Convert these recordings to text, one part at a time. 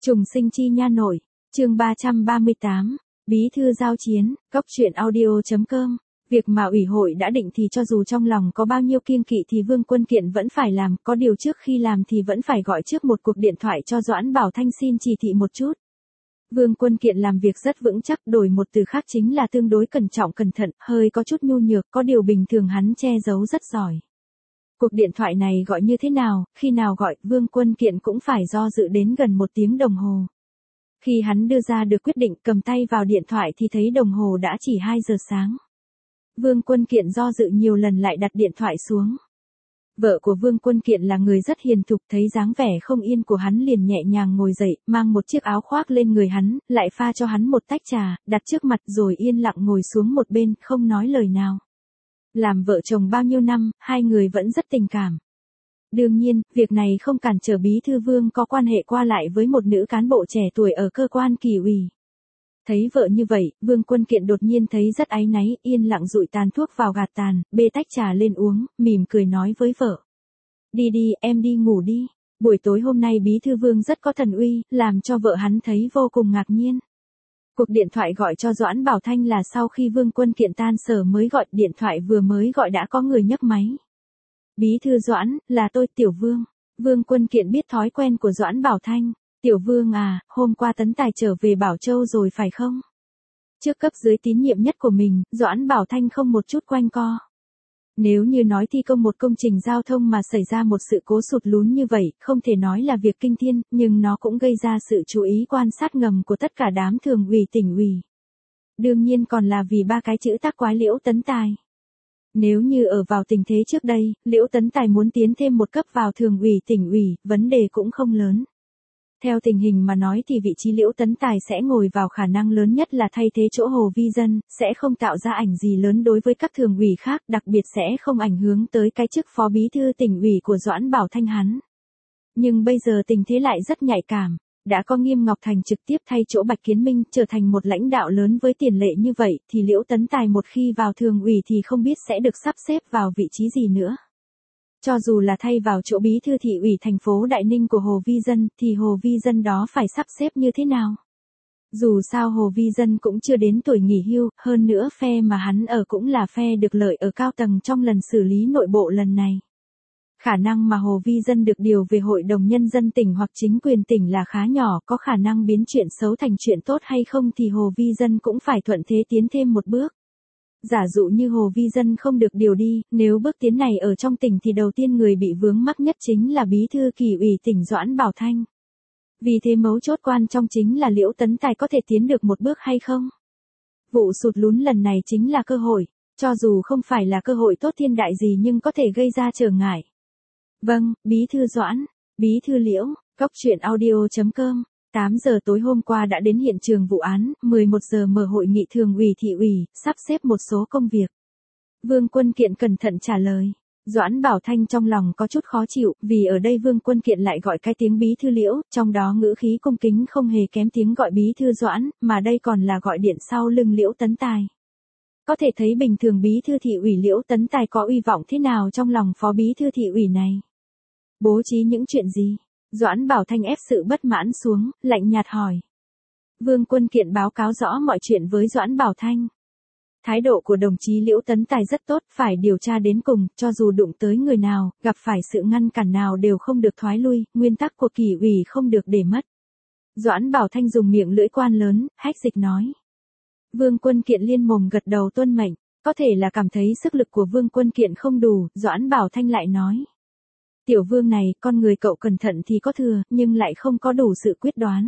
Trùng sinh chi nha nội, chương 338, bí thư giao chiến, góc truyện audio.com. Việc mà ủy hội đã định thì cho dù trong lòng có bao nhiêu kiêng kỵ thì Vương Quân Kiện vẫn phải làm, có điều trước khi làm thì vẫn phải gọi trước một cuộc điện thoại cho Doãn Bảo Thanh xin chỉ thị một chút. Vương Quân Kiện làm việc rất vững chắc, đổi một từ khác chính là tương đối cẩn trọng cẩn thận, hơi có chút nhu nhược, có điều bình thường hắn che giấu rất giỏi. Cuộc điện thoại này gọi như thế nào, khi nào gọi, Vương Quân Kiện cũng phải do dự đến gần 1 tiếng đồng hồ. Khi hắn đưa ra được quyết định cầm tay vào điện thoại thì thấy đồng hồ đã chỉ 2 giờ sáng. Vương Quân Kiện do dự nhiều lần lại đặt điện thoại xuống. Vợ của Vương Quân Kiện là người rất hiền thục, thấy dáng vẻ không yên của hắn liền nhẹ nhàng ngồi dậy, mang một chiếc áo khoác lên người hắn, lại pha cho hắn một tách trà, đặt trước mặt rồi yên lặng ngồi xuống một bên, không nói lời nào. Làm vợ chồng bao nhiêu năm, hai người vẫn rất tình cảm. Đương nhiên, việc này không cản trở bí thư Vương có quan hệ qua lại với một nữ cán bộ trẻ tuổi ở cơ quan kỷ ủy. Thấy vợ như vậy, Vương Quân Kiện đột nhiên thấy rất áy náy, yên lặng dụi tàn thuốc vào gạt tàn, bê tách trà lên uống, mỉm cười nói với vợ. Đi đi, em đi ngủ đi. Buổi tối hôm nay bí thư Vương rất có thần uy, làm cho vợ hắn thấy vô cùng ngạc nhiên. Cuộc điện thoại gọi cho Doãn Bảo Thanh là sau khi Vương Quân Kiện tan sở mới gọi, điện thoại vừa mới gọi đã có người nhấc máy. Bí thư Doãn, là tôi, Tiểu Vương. Vương Quân Kiện biết thói quen của Doãn Bảo Thanh. Tiểu Vương à, hôm qua Tấn Tài trở về Bảo Châu rồi phải không? Trước cấp dưới tín nhiệm nhất của mình, Doãn Bảo Thanh không một chút quanh co. Nếu như nói thi công một công trình giao thông mà xảy ra một sự cố sụt lún như vậy, không thể nói là việc kinh thiên, nhưng nó cũng gây ra sự chú ý quan sát ngầm của tất cả đám thường ủy tỉnh ủy. Đương nhiên còn là vì 3 cái chữ tác quái Liễu Tấn Tài. Nếu như ở vào tình thế trước đây, Liễu Tấn Tài muốn tiến thêm một cấp vào thường ủy tỉnh ủy, vấn đề cũng không lớn. Theo tình hình mà nói thì vị trí Liễu Tấn Tài sẽ ngồi vào khả năng lớn nhất là thay thế chỗ Hồ Vi Dân, sẽ không tạo ra ảnh gì lớn đối với các thường ủy khác, đặc biệt sẽ không ảnh hưởng tới cái chức phó bí thư tỉnh ủy của Doãn Bảo Thanh hắn. Nhưng bây giờ tình thế lại rất nhạy cảm, đã có Nghiêm Ngọc Thành trực tiếp thay chỗ Bạch Kiến Minh trở thành một lãnh đạo lớn với tiền lệ như vậy, thì Liễu Tấn Tài một khi vào thường ủy thì không biết sẽ được sắp xếp vào vị trí gì nữa. Cho dù là thay vào chỗ bí thư thị ủy thành phố Đại Ninh của Hồ Vi Dân, thì Hồ Vi Dân đó phải sắp xếp như thế nào? Dù sao Hồ Vi Dân cũng chưa đến tuổi nghỉ hưu, hơn nữa phe mà hắn ở cũng là phe được lợi ở cao tầng trong lần xử lý nội bộ lần này. Khả năng mà Hồ Vi Dân được điều về Hội đồng Nhân dân tỉnh hoặc chính quyền tỉnh là khá nhỏ, có khả năng biến chuyện xấu thành chuyện tốt hay không thì Hồ Vi Dân cũng phải thuận thế tiến thêm một bước. Giả dụ như Hồ Vi Dân không được điều đi, nếu bước tiến này ở trong tỉnh thì đầu tiên người bị vướng mắc nhất chính là bí thư kỷ ủy tỉnh Doãn Bảo Thanh. Vì thế mấu chốt quan trọng chính là Liễu Tấn Tài có thể tiến được một bước hay không. Vụ sụt lún lần này chính là cơ hội, cho dù không phải là cơ hội tốt thiên đại gì nhưng có thể gây ra trở ngại. Vâng, bí thư Doãn, bí thư Liễu, góc truyện audio.com. 8 giờ tối hôm qua đã đến hiện trường vụ án, 11 giờ mở hội nghị thường ủy thị ủy, sắp xếp một số công việc. Vương Quân Kiện cẩn thận trả lời. Doãn Bảo Thanh trong lòng có chút khó chịu, vì ở đây Vương Quân Kiện lại gọi cái tiếng bí thư Liễu, trong đó ngữ khí cung kính không hề kém tiếng gọi bí thư Doãn, mà đây còn là gọi điện sau lưng Liễu Tấn Tài. Có thể thấy bình thường bí thư thị ủy Liễu Tấn Tài có uy vọng thế nào trong lòng phó bí thư thị ủy này. Bố trí những chuyện gì? Doãn Bảo Thanh ép sự bất mãn xuống, lạnh nhạt hỏi. Vương Quân Kiện báo cáo rõ mọi chuyện với Doãn Bảo Thanh. Thái độ của đồng chí Liễu Tấn Tài rất tốt, phải điều tra đến cùng, cho dù đụng tới người nào, gặp phải sự ngăn cản nào đều không được thoái lui, nguyên tắc của kỷ ủy không được để mất. Doãn Bảo Thanh dùng miệng lưỡi quan lớn, hách dịch nói. Vương Quân Kiện liên mồm gật đầu tuân mệnh, có thể là cảm thấy sức lực của Vương Quân Kiện không đủ, Doãn Bảo Thanh lại nói. Tiểu Vương này, con người cậu cẩn thận thì có thừa, nhưng lại không có đủ sự quyết đoán.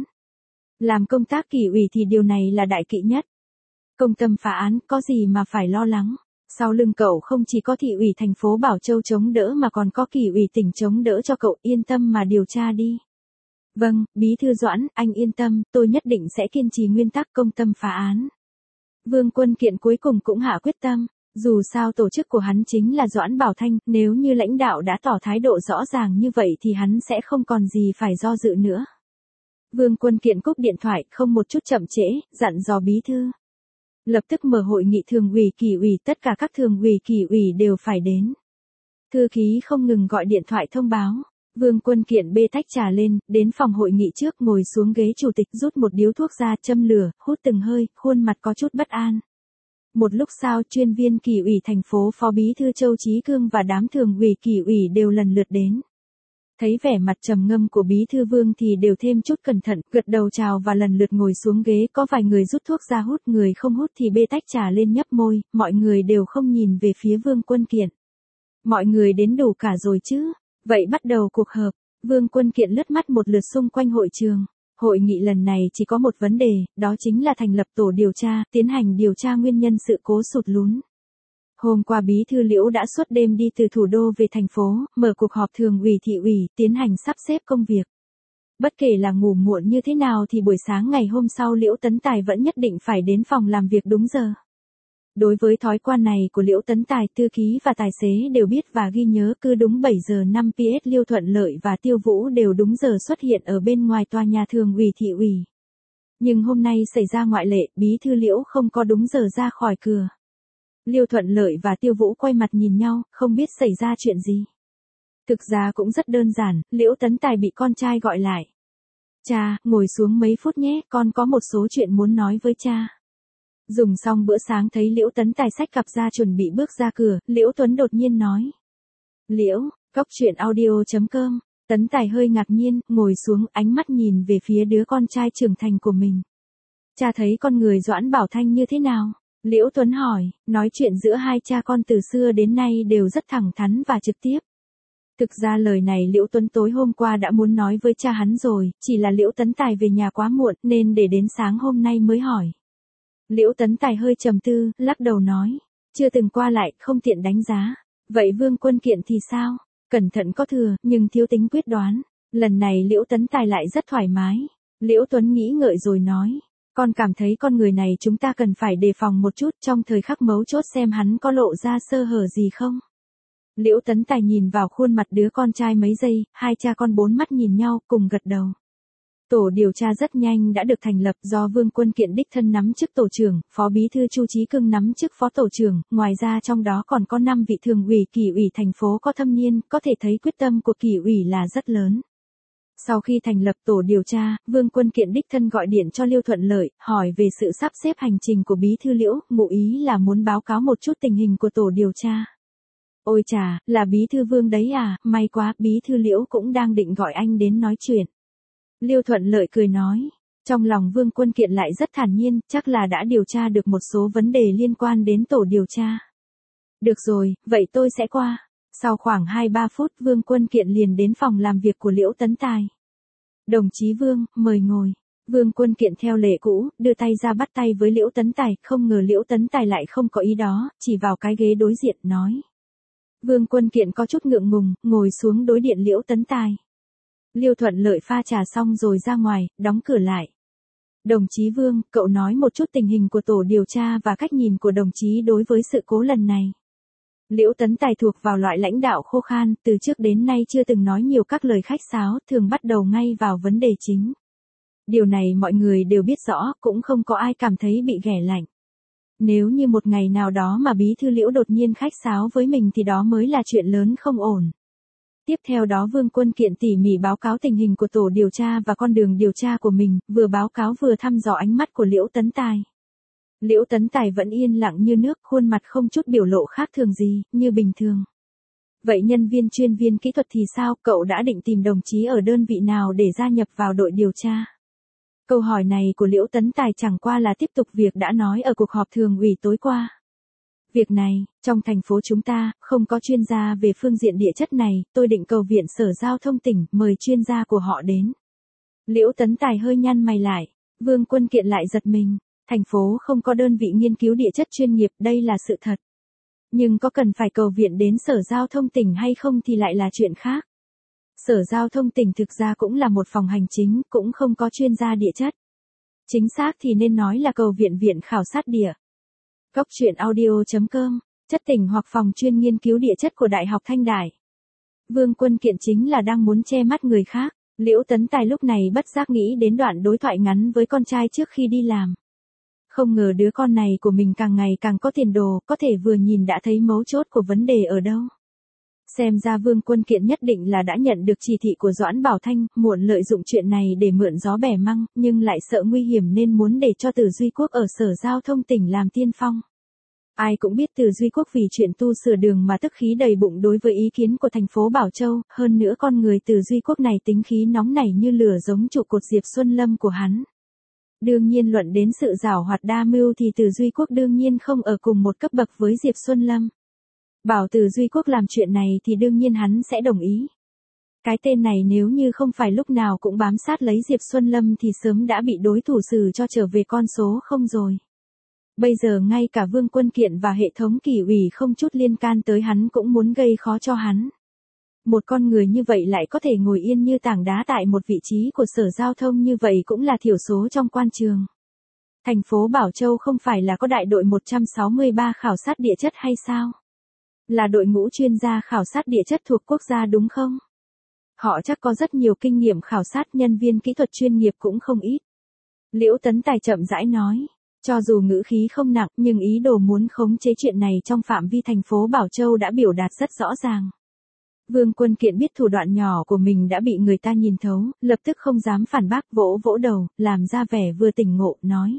Làm công tác kỷ ủy thì điều này là đại kỵ nhất. Công tâm phá án, có gì mà phải lo lắng. Sau lưng cậu không chỉ có thị ủy thành phố Bảo Châu chống đỡ mà còn có kỷ ủy tỉnh chống đỡ cho cậu, yên tâm mà điều tra đi. Vâng, bí thư Doãn, anh yên tâm, tôi nhất định sẽ kiên trì nguyên tắc công tâm phá án. Vương Quân Kiện cuối cùng cũng hạ quyết tâm. Dù sao tổ chức của hắn chính là Doãn Bảo Thanh, nếu như lãnh đạo đã tỏ thái độ rõ ràng như vậy thì hắn sẽ không còn gì phải do dự nữa. Vương Quân Kiện cúp điện thoại, không một chút chậm trễ, dặn dò bí thư. Lập tức mở hội nghị thường ủy kỷ ủy, tất cả các thường ủy kỷ ủy đều phải đến. Thư ký không ngừng gọi điện thoại thông báo. Vương Quân Kiện bê tách trà lên, đến phòng hội nghị trước ngồi xuống ghế chủ tịch rút một điếu thuốc ra châm lửa, hút từng hơi, khuôn mặt có chút bất an. Một lúc sau chuyên viên Kỷ ủy thành phố Phó Bí thư Châu Chí Cương và đám thường ủy Kỷ ủy đều lần lượt đến. Thấy vẻ mặt trầm ngâm của Bí thư Vương thì đều thêm chút cẩn thận, gật đầu chào và lần lượt ngồi xuống ghế, có vài người rút thuốc ra hút, người không hút thì bê tách trà lên nhấp môi, mọi người đều không nhìn về phía Vương Quân Kiện. Mọi người đến đủ cả rồi chứ? Vậy bắt đầu cuộc họp. Vương Quân Kiện lướt mắt một lượt xung quanh hội trường. Hội nghị lần này chỉ có một vấn đề, đó chính là thành lập tổ điều tra, tiến hành điều tra nguyên nhân sự cố sụt lún. Hôm qua Bí thư Liễu đã suốt đêm đi từ thủ đô về thành phố, mở cuộc họp thường ủy thị ủy, tiến hành sắp xếp công việc. Bất kể là ngủ muộn như thế nào thì buổi sáng ngày hôm sau Liễu Tấn Tài vẫn nhất định phải đến phòng làm việc đúng giờ. Đối với thói quen này của Liễu Tấn Tài, thư ký và tài xế đều biết và ghi nhớ, cứ đúng 7 giờ 5 PS Liêu Thuận Lợi và Tiêu Vũ đều đúng giờ xuất hiện ở bên ngoài tòa nhà thường ủy thị ủy. Nhưng hôm nay xảy ra ngoại lệ, Bí thư Liễu không có đúng giờ ra khỏi cửa. Liêu Thuận Lợi và Tiêu Vũ quay mặt nhìn nhau, không biết xảy ra chuyện gì. Thực ra cũng rất đơn giản, Liễu Tấn Tài bị con trai gọi lại. Cha, ngồi xuống mấy phút nhé, con có một số chuyện muốn nói với cha. Dùng xong bữa sáng thấy Liễu Tấn Tài xách cặp ra chuẩn bị bước ra cửa, Liễu Tuấn đột nhiên nói. Liễu, cóc truyện audio.com. Tấn Tài hơi ngạc nhiên, ngồi xuống, ánh mắt nhìn về phía đứa con trai trưởng thành của mình. Cha thấy con người Doãn Bảo Thanh như thế nào? Liễu Tuấn hỏi, nói chuyện giữa hai cha con từ xưa đến nay đều rất thẳng thắn và trực tiếp. Thực ra lời này Liễu Tuấn tối hôm qua đã muốn nói với cha hắn rồi, chỉ là Liễu Tấn Tài về nhà quá muộn nên để đến sáng hôm nay mới hỏi. Liễu Tấn Tài hơi trầm tư, lắc đầu nói, chưa từng qua lại, không tiện đánh giá. Vậy Vương Quân Kiện thì sao? Cẩn thận có thừa, nhưng thiếu tính quyết đoán. Lần này Liễu Tấn Tài lại rất thoải mái. Liễu Tuấn nghĩ ngợi rồi nói, con cảm thấy con người này chúng ta cần phải đề phòng một chút trong thời khắc mấu chốt xem hắn có lộ ra sơ hở gì không. Liễu Tấn Tài nhìn vào khuôn mặt đứa con trai mấy giây, hai cha con bốn mắt nhìn nhau, cùng gật đầu. Tổ điều tra rất nhanh đã được thành lập do Vương Quân Kiện đích thân nắm chức tổ trưởng, Phó Bí thư Chu Chí Cương nắm chức phó tổ trưởng, ngoài ra trong đó còn có 5 vị thường ủy Kỷ ủy thành phố có thâm niên, có thể thấy quyết tâm của Kỷ ủy là rất lớn. Sau khi thành lập tổ điều tra, Vương Quân Kiện đích thân gọi điện cho Liêu Thuận Lợi, hỏi về sự sắp xếp hành trình của Bí thư Liễu, ngụ ý là muốn báo cáo một chút tình hình của tổ điều tra. Ôi chà, là Bí thư Vương đấy à, may quá, Bí thư Liễu cũng đang định gọi anh đến nói chuyện. Liêu Thuận Lợi cười nói, trong lòng Vương Quân Kiện lại rất thản nhiên, chắc là đã điều tra được một số vấn đề liên quan đến tổ điều tra. Được rồi, vậy tôi sẽ qua. Sau khoảng 2-3 phút Vương Quân Kiện liền đến phòng làm việc của Liễu Tấn Tài. Đồng chí Vương, mời ngồi. Vương Quân Kiện theo lệ cũ, đưa tay ra bắt tay với Liễu Tấn Tài, không ngờ Liễu Tấn Tài lại không có ý đó, chỉ vào cái ghế đối diện, nói. Vương Quân Kiện có chút ngượng ngùng, ngồi xuống đối diện Liễu Tấn Tài. Liêu Thuận Lợi pha trà xong rồi ra ngoài, đóng cửa lại. Đồng chí Vương, cậu nói một chút tình hình của tổ điều tra và cách nhìn của đồng chí đối với sự cố lần này. Liễu Tấn Tài thuộc vào loại lãnh đạo khô khan, từ trước đến nay chưa từng nói nhiều các lời khách sáo, thường bắt đầu ngay vào vấn đề chính. Điều này mọi người đều biết rõ, cũng không có ai cảm thấy bị ghẻ lạnh. Nếu như một ngày nào đó mà Bí thư Liễu đột nhiên khách sáo với mình thì đó mới là chuyện lớn không ổn. Tiếp theo đó Vương Quân Kiện tỉ mỉ báo cáo tình hình của tổ điều tra và con đường điều tra của mình, vừa báo cáo vừa thăm dò ánh mắt của Liễu Tấn Tài. Liễu Tấn Tài vẫn yên lặng như nước, khuôn mặt không chút biểu lộ khác thường gì, như bình thường. Vậy nhân viên chuyên viên kỹ thuật thì sao, cậu đã định tìm đồng chí ở đơn vị nào để gia nhập vào đội điều tra? Câu hỏi này của Liễu Tấn Tài chẳng qua là tiếp tục việc đã nói ở cuộc họp thường ủy tối qua. Việc này, trong thành phố chúng ta, không có chuyên gia về phương diện địa chất này, tôi định cầu viện Sở Giao thông tỉnh, mời chuyên gia của họ đến. Liễu Tấn Tài hơi nhăn mày lại, Vương Quân Kiện lại giật mình, thành phố không có đơn vị nghiên cứu địa chất chuyên nghiệp, đây là sự thật. Nhưng có cần phải cầu viện đến Sở Giao thông tỉnh hay không thì lại là chuyện khác. Sở Giao thông tỉnh thực ra cũng là một phòng hành chính, cũng không có chuyên gia địa chất. Chính xác thì nên nói là cầu viện Viện Khảo sát Địa. Cóc truyện audio.com, chất tỉnh hoặc phòng chuyên nghiên cứu địa chất của Đại học Thanh Đại. Vương Quân Kiện chính là đang muốn che mắt người khác. Liễu Tấn Tài lúc này bất giác nghĩ đến đoạn đối thoại ngắn với con trai trước khi đi làm. Không ngờ đứa con này của mình càng ngày càng có tiền đồ, có thể vừa nhìn đã thấy mấu chốt của vấn đề ở đâu. Xem ra Vương Quân Kiện nhất định là đã nhận được chỉ thị của Doãn Bảo Thanh, muộn lợi dụng chuyện này để mượn gió bẻ măng, nhưng lại sợ nguy hiểm nên muốn để cho Từ Duy Quốc ở Sở Giao thông tỉnh làm tiên phong. Ai cũng biết Từ Duy Quốc vì chuyện tu sửa đường mà tức khí đầy bụng đối với ý kiến của thành phố Bảo Châu, hơn nữa con người Từ Duy Quốc này tính khí nóng nảy như lửa giống trụ cột Diệp Xuân Lâm của hắn. Đương nhiên luận đến sự giảo hoạt đa mưu thì Từ Duy Quốc đương nhiên không ở cùng một cấp bậc với Diệp Xuân Lâm. Bảo Từ Duy Quốc làm chuyện này thì đương nhiên hắn sẽ đồng ý. Cái tên này nếu như không phải lúc nào cũng bám sát lấy Diệp Xuân Lâm thì sớm đã bị đối thủ xử cho trở về con số không rồi. Bây giờ ngay cả Vương Quân Kiện và hệ thống kỷ ủy không chút liên can tới hắn cũng muốn gây khó cho hắn. Một con người như vậy lại có thể ngồi yên như tảng đá tại một vị trí của Sở Giao thông như vậy cũng là thiểu số trong quan trường. Thành phố Bảo Châu không phải là có đại đội 163 khảo sát địa chất hay sao? Là đội ngũ chuyên gia khảo sát địa chất thuộc quốc gia đúng không? Họ chắc có rất nhiều kinh nghiệm khảo sát, nhân viên kỹ thuật chuyên nghiệp cũng không ít. Liễu Tấn Tài chậm rãi nói. Cho dù ngữ khí không nặng nhưng ý đồ muốn khống chế chuyện này trong phạm vi thành phố Bảo Châu đã biểu đạt rất rõ ràng. Vương Quân Kiện biết thủ đoạn nhỏ của mình đã bị người ta nhìn thấu, lập tức không dám phản bác, vỗ vỗ đầu, làm ra vẻ vừa tỉnh ngộ, nói.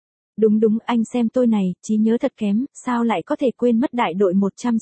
Đúng, anh xem tôi này, trí nhớ thật kém, sao lại có thể quên mất đại đội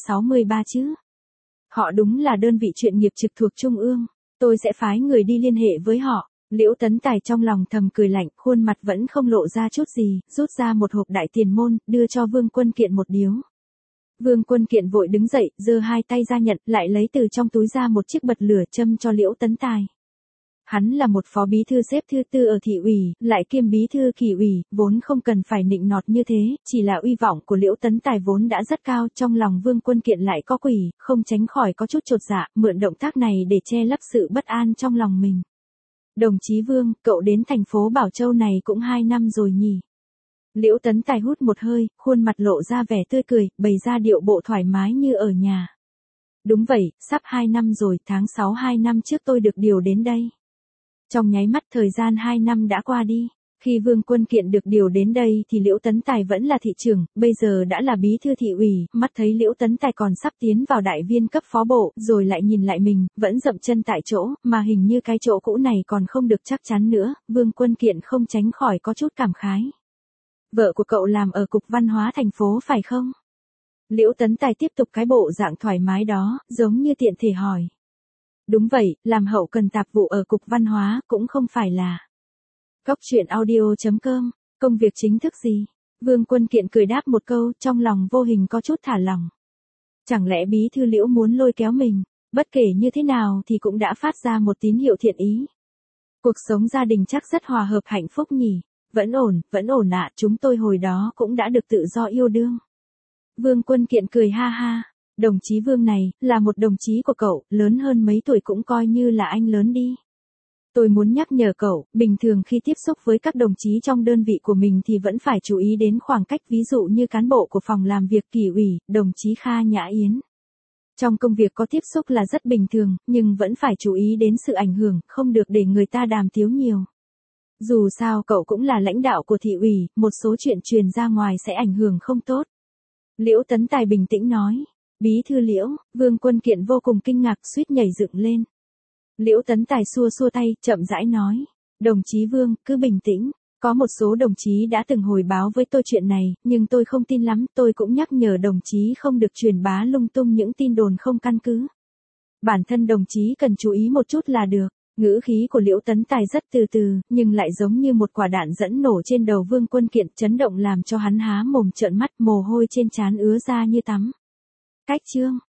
163 chứ? Họ đúng là đơn vị chuyên nghiệp trực thuộc Trung ương, tôi sẽ phái người đi liên hệ với họ. Liễu Tấn Tài trong lòng thầm cười lạnh, khuôn mặt vẫn không lộ ra chút gì, rút ra một hộp đại tiền môn, đưa cho Vương Quân Kiện một điếu. Vương Quân Kiện vội đứng dậy, giơ hai tay ra nhận, lại lấy từ trong túi ra một chiếc bật lửa châm cho Liễu Tấn Tài. Hắn là một phó bí thư xếp thứ tư ở thị ủy, lại kiêm bí thư kỷ ủy, vốn không cần phải nịnh nọt như thế, chỉ là uy vọng của Liễu Tấn Tài vốn đã rất cao, trong lòng Vương Quân Kiện lại có quỷ, không tránh khỏi có chút chột dạ, mượn động tác này để che lấp sự bất an trong lòng mình. Đồng chí Vương, cậu đến thành phố Bảo Châu này cũng 2 năm rồi nhỉ? Liễu Tấn Tài hút một hơi, khuôn mặt lộ ra vẻ tươi cười, bày ra điệu bộ thoải mái như ở nhà. Đúng vậy, sắp 2 năm rồi, tháng 6 2 năm trước tôi được điều đến đây. Trong nháy mắt thời gian 2 năm đã qua đi. Khi Vương Quân Kiện được điều đến đây thì Liễu Tấn Tài vẫn là thị trưởng, bây giờ đã là bí thư thị ủy, mắt thấy Liễu Tấn Tài còn sắp tiến vào đại viên cấp phó bộ, rồi lại nhìn lại mình, vẫn dậm chân tại chỗ, mà hình như cái chỗ cũ này còn không được chắc chắn nữa, Vương Quân Kiện không tránh khỏi có chút cảm khái. Vợ của cậu làm ở Cục Văn hóa thành phố phải không? Liễu Tấn Tài tiếp tục cái bộ dạng thoải mái đó, giống như tiện thể hỏi. Đúng vậy, làm hậu cần tạp vụ ở Cục Văn hóa, cũng không phải là. Cóc truyện audio.com, công việc chính thức gì? Vương Quân Kiện cười đáp một câu, trong lòng vô hình có chút thả lỏng. Chẳng lẽ bí thư Liễu muốn lôi kéo mình, bất kể như thế nào thì cũng đã phát ra một tín hiệu thiện ý. Cuộc sống gia đình chắc rất hòa hợp hạnh phúc nhỉ? Vẫn ổn ạ, chúng tôi hồi đó cũng đã được tự do yêu đương. Vương Quân Kiện cười ha ha, đồng chí Vương này, là một đồng chí của cậu, lớn hơn mấy tuổi cũng coi như là anh lớn đi. Tôi muốn nhắc nhở cậu, bình thường khi tiếp xúc với các đồng chí trong đơn vị của mình thì vẫn phải chú ý đến khoảng cách, ví dụ như cán bộ của phòng làm việc kỷ ủy, đồng chí Kha Nhã Yến. Trong công việc có tiếp xúc là rất bình thường, nhưng vẫn phải chú ý đến sự ảnh hưởng, không được để người ta đàm tiếu nhiều. Dù sao cậu cũng là lãnh đạo của thị ủy, một số chuyện truyền ra ngoài sẽ ảnh hưởng không tốt. Liễu Tấn Tài bình tĩnh nói. Bí thư Liễu, Vương Quân Kiện vô cùng kinh ngạc, suýt nhảy dựng lên. Liễu Tấn Tài xua xua tay, chậm rãi nói. Đồng chí Vương, cứ bình tĩnh. Có một số đồng chí đã từng hồi báo với tôi chuyện này, nhưng tôi không tin lắm, tôi cũng nhắc nhở đồng chí không được truyền bá lung tung những tin đồn không căn cứ. Bản thân đồng chí cần chú ý một chút là được. Ngữ khí của Liễu Tấn Tài rất từ từ, nhưng lại giống như một quả đạn dẫn nổ trên đầu Vương Quân Kiện, chấn động làm cho hắn há mồm trợn mắt, mồ hôi trên trán ứa ra như tắm. Cách chương